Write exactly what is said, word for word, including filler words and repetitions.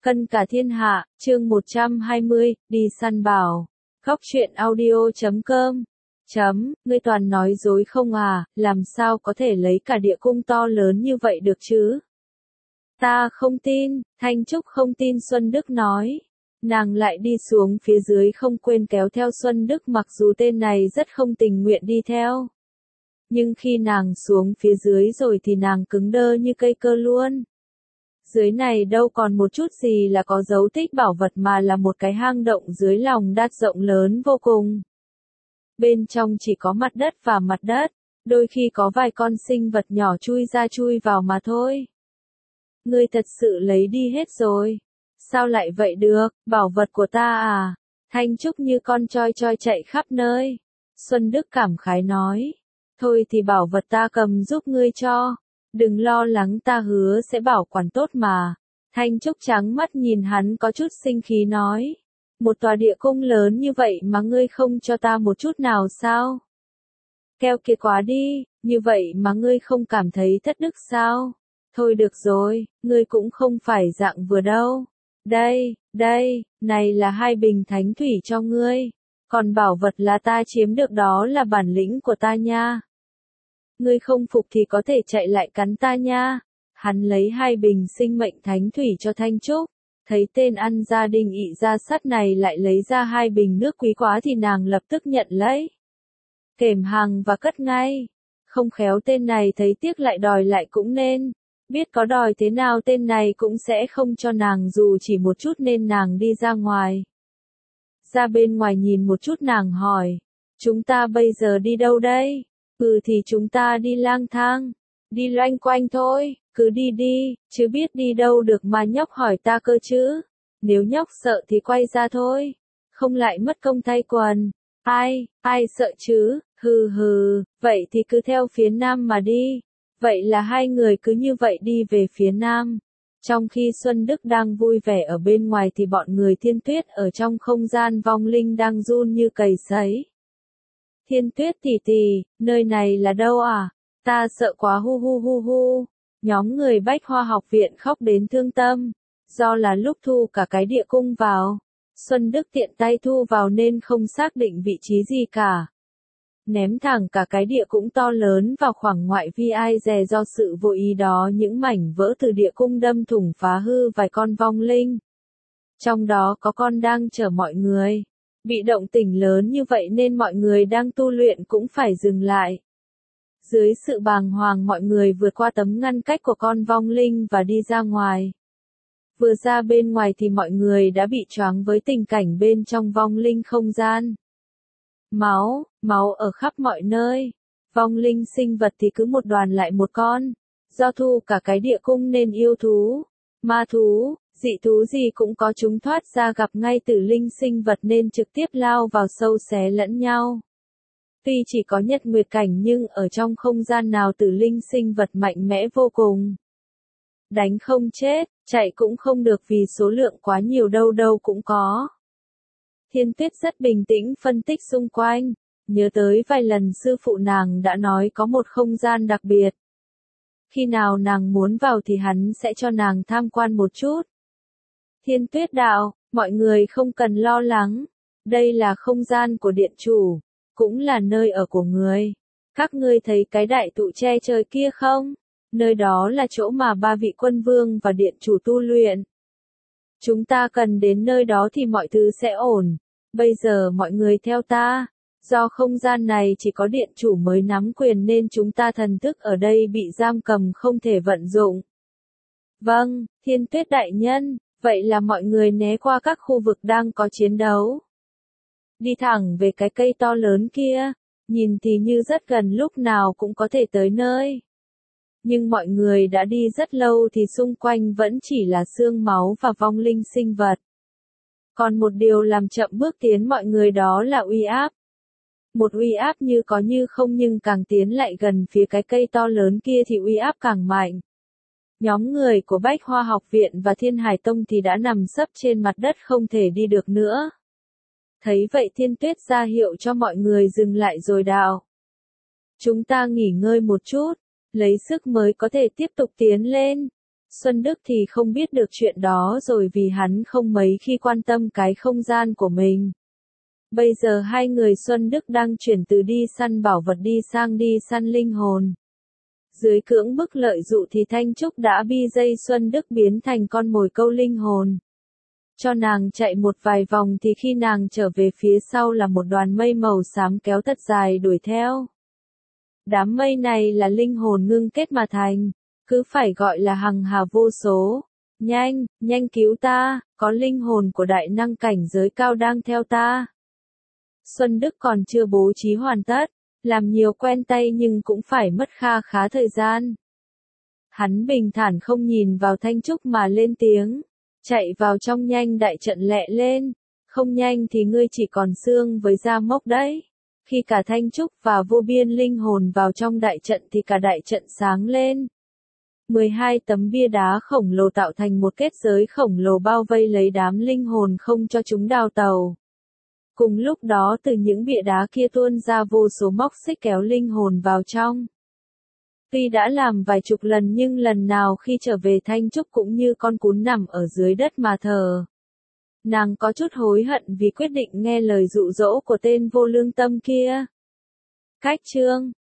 Cân cả thiên hạ, chương một trăm hai mươi, đi săn bảo. Góc truyện audio chấm com. Chấm, ngươi toàn nói dối không à, làm sao có thể lấy cả địa cung to lớn như vậy được chứ? Ta không tin, Thanh Trúc không tin Xuân Đức nói. Nàng lại đi xuống phía dưới không quên kéo theo Xuân Đức mặc dù tên này rất không tình nguyện đi theo. Nhưng khi nàng xuống phía dưới rồi thì nàng cứng đơ như cây cơ luôn. Dưới này đâu còn một chút gì là có dấu tích bảo vật mà là một cái hang động dưới lòng đất rộng lớn vô cùng. Bên trong chỉ có mặt đất và mặt đất, đôi khi có vài con sinh vật nhỏ chui ra chui vào mà thôi. Ngươi thật sự lấy đi hết rồi. Sao lại vậy được, bảo vật của ta à? Thanh Trúc như con choi choi chạy khắp nơi. Xuân Đức cảm khái nói. Thôi thì bảo vật ta cầm giúp ngươi cho. Đừng lo lắng, ta hứa sẽ bảo quản tốt mà. Thanh Trúc trắng mắt nhìn hắn có chút sinh khí nói. Một tòa địa cung lớn như vậy mà ngươi không cho ta một chút nào sao? Keo kiệt quá đi, như vậy mà ngươi không cảm thấy thất đức sao? Thôi được rồi, ngươi cũng không phải dạng vừa đâu. Đây, đây, này là hai bình thánh thủy cho ngươi. Còn bảo vật là ta chiếm được đó là bản lĩnh của ta nha. Ngươi không phục thì có thể chạy lại cắn ta nha. Hắn lấy hai bình sinh mệnh thánh thủy cho Thanh Trúc. Thấy tên ăn gia đình ị gia sắt này lại lấy ra hai bình nước quý quá thì nàng lập tức nhận lấy. Kèm hàng và cất ngay. Không khéo tên này thấy tiếc lại đòi lại cũng nên. Biết có đòi thế nào tên này cũng sẽ không cho nàng dù chỉ một chút nên nàng đi ra ngoài. Ra bên ngoài nhìn một chút nàng hỏi. Chúng ta bây giờ đi đâu đây? Ừ thì chúng ta đi lang thang. Đi loanh quanh thôi, cứ đi đi, chứ biết đi đâu được mà nhóc hỏi ta cơ chứ. Nếu nhóc sợ thì quay ra thôi. Không lại mất công thay quần. Ai, ai sợ chứ, hừ hừ, vậy thì cứ theo phía nam mà đi. Vậy là hai người cứ như vậy đi về phía nam. Trong khi Xuân Đức đang vui vẻ ở bên ngoài thì bọn người Thiên Tuyết ở trong không gian vong linh đang run như cầy sấy. Thiên Tuyết tỷ tỷ, nơi này là đâu à? Ta sợ quá hu hu hu hu. Nhóm người Bách Hoa học viện khóc đến thương tâm. Do là lúc thu cả cái địa cung vào. Xuân Đức tiện tay thu vào nên không xác định vị trí gì cả. Ném thẳng cả cái địa cũng to lớn vào khoảng ngoại vi ai dè do sự vô ý đó những mảnh vỡ từ địa cung đâm thủng phá hư vài con vong linh. Trong đó có con đang chở mọi người. Bị động tĩnh lớn như vậy nên mọi người đang tu luyện cũng phải dừng lại. Dưới sự bàng hoàng mọi người vượt qua tấm ngăn cách của con vong linh và đi ra ngoài. Vừa ra bên ngoài thì mọi người đã bị choáng với tình cảnh bên trong vong linh không gian. Máu, máu ở khắp mọi nơi. Vong linh sinh vật thì cứ một đoàn lại một con. Do thu cả cái địa cung nên yêu thú, ma thú, dị thú gì cũng có chúng thoát ra gặp ngay tử linh sinh vật nên trực tiếp lao vào sâu xé lẫn nhau. Tuy chỉ có nhật nguyệt cảnh nhưng ở trong không gian nào tử linh sinh vật mạnh mẽ vô cùng. Đánh không chết, chạy cũng không được vì số lượng quá nhiều đâu đâu cũng có. Thiên Tuyết rất bình tĩnh phân tích xung quanh, nhớ tới vài lần sư phụ nàng đã nói có một không gian đặc biệt. Khi nào nàng muốn vào thì hắn sẽ cho nàng tham quan một chút. Thiên Tuyết đạo, mọi người không cần lo lắng, đây là không gian của điện chủ, cũng là nơi ở của người. Các ngươi thấy cái đại tụ che trời kia không? Nơi đó là chỗ mà ba vị quân vương và điện chủ tu luyện. Chúng ta cần đến nơi đó thì mọi thứ sẽ ổn. Bây giờ mọi người theo ta. Do không gian này chỉ có điện chủ mới nắm quyền nên chúng ta thần thức ở đây bị giam cầm không thể vận dụng. Vâng, Thiên Tuyết đại nhân, vậy là mọi người né qua các khu vực đang có chiến đấu. Đi thẳng về cái cây to lớn kia, nhìn thì như rất gần lúc nào cũng có thể tới nơi. Nhưng mọi người đã đi rất lâu thì xung quanh vẫn chỉ là xương máu và vong linh sinh vật. Còn một điều làm chậm bước tiến mọi người đó là uy áp. Một uy áp như có như không nhưng càng tiến lại gần phía cái cây to lớn kia thì uy áp càng mạnh. Nhóm người của Bách Hoa học viện và Thiên Hải Tông thì đã nằm sấp trên mặt đất không thể đi được nữa. Thấy vậy Thiên Tuyết ra hiệu cho mọi người dừng lại rồi đạo. Chúng ta nghỉ ngơi một chút, lấy sức mới có thể tiếp tục tiến lên. Xuân Đức thì không biết được chuyện đó rồi vì hắn không mấy khi quan tâm cái không gian của mình. Bây giờ hai người Xuân Đức đang chuyển từ đi săn bảo vật đi sang đi săn linh hồn. Dưới cưỡng bức lợi dụ thì Thanh Trúc đã bi dây Xuân Đức biến thành con mồi câu linh hồn. Cho nàng chạy một vài vòng thì khi nàng trở về phía sau là một đoàn mây màu xám kéo thật dài đuổi theo. Đám mây này là linh hồn ngưng kết mà thành, cứ phải gọi là hằng hà vô số. Nhanh, nhanh cứu ta, có linh hồn của đại năng cảnh giới cao đang theo ta. Xuân Đức còn chưa bố trí hoàn tất, làm nhiều quen tay nhưng cũng phải mất kha khá thời gian. Hắn bình thản không nhìn vào Thanh Trúc mà lên tiếng, chạy vào trong nhanh đại trận lẹ lên, không nhanh thì ngươi chỉ còn xương với da mốc đấy. Khi cả Thanh Trúc và vô biên linh hồn vào trong đại trận thì cả đại trận sáng lên. mười hai tấm bia đá khổng lồ tạo thành một kết giới khổng lồ bao vây lấy đám linh hồn không cho chúng đào tàu. Cùng lúc đó từ những bia đá kia tuôn ra vô số móc xích kéo linh hồn vào trong. Tuy đã làm vài chục lần nhưng lần nào khi trở về Thanh Trúc cũng như con cún nằm ở dưới đất mà thờ. Nàng có chút hối hận vì quyết định nghe lời dụ dỗ của tên vô lương tâm kia. Cách chương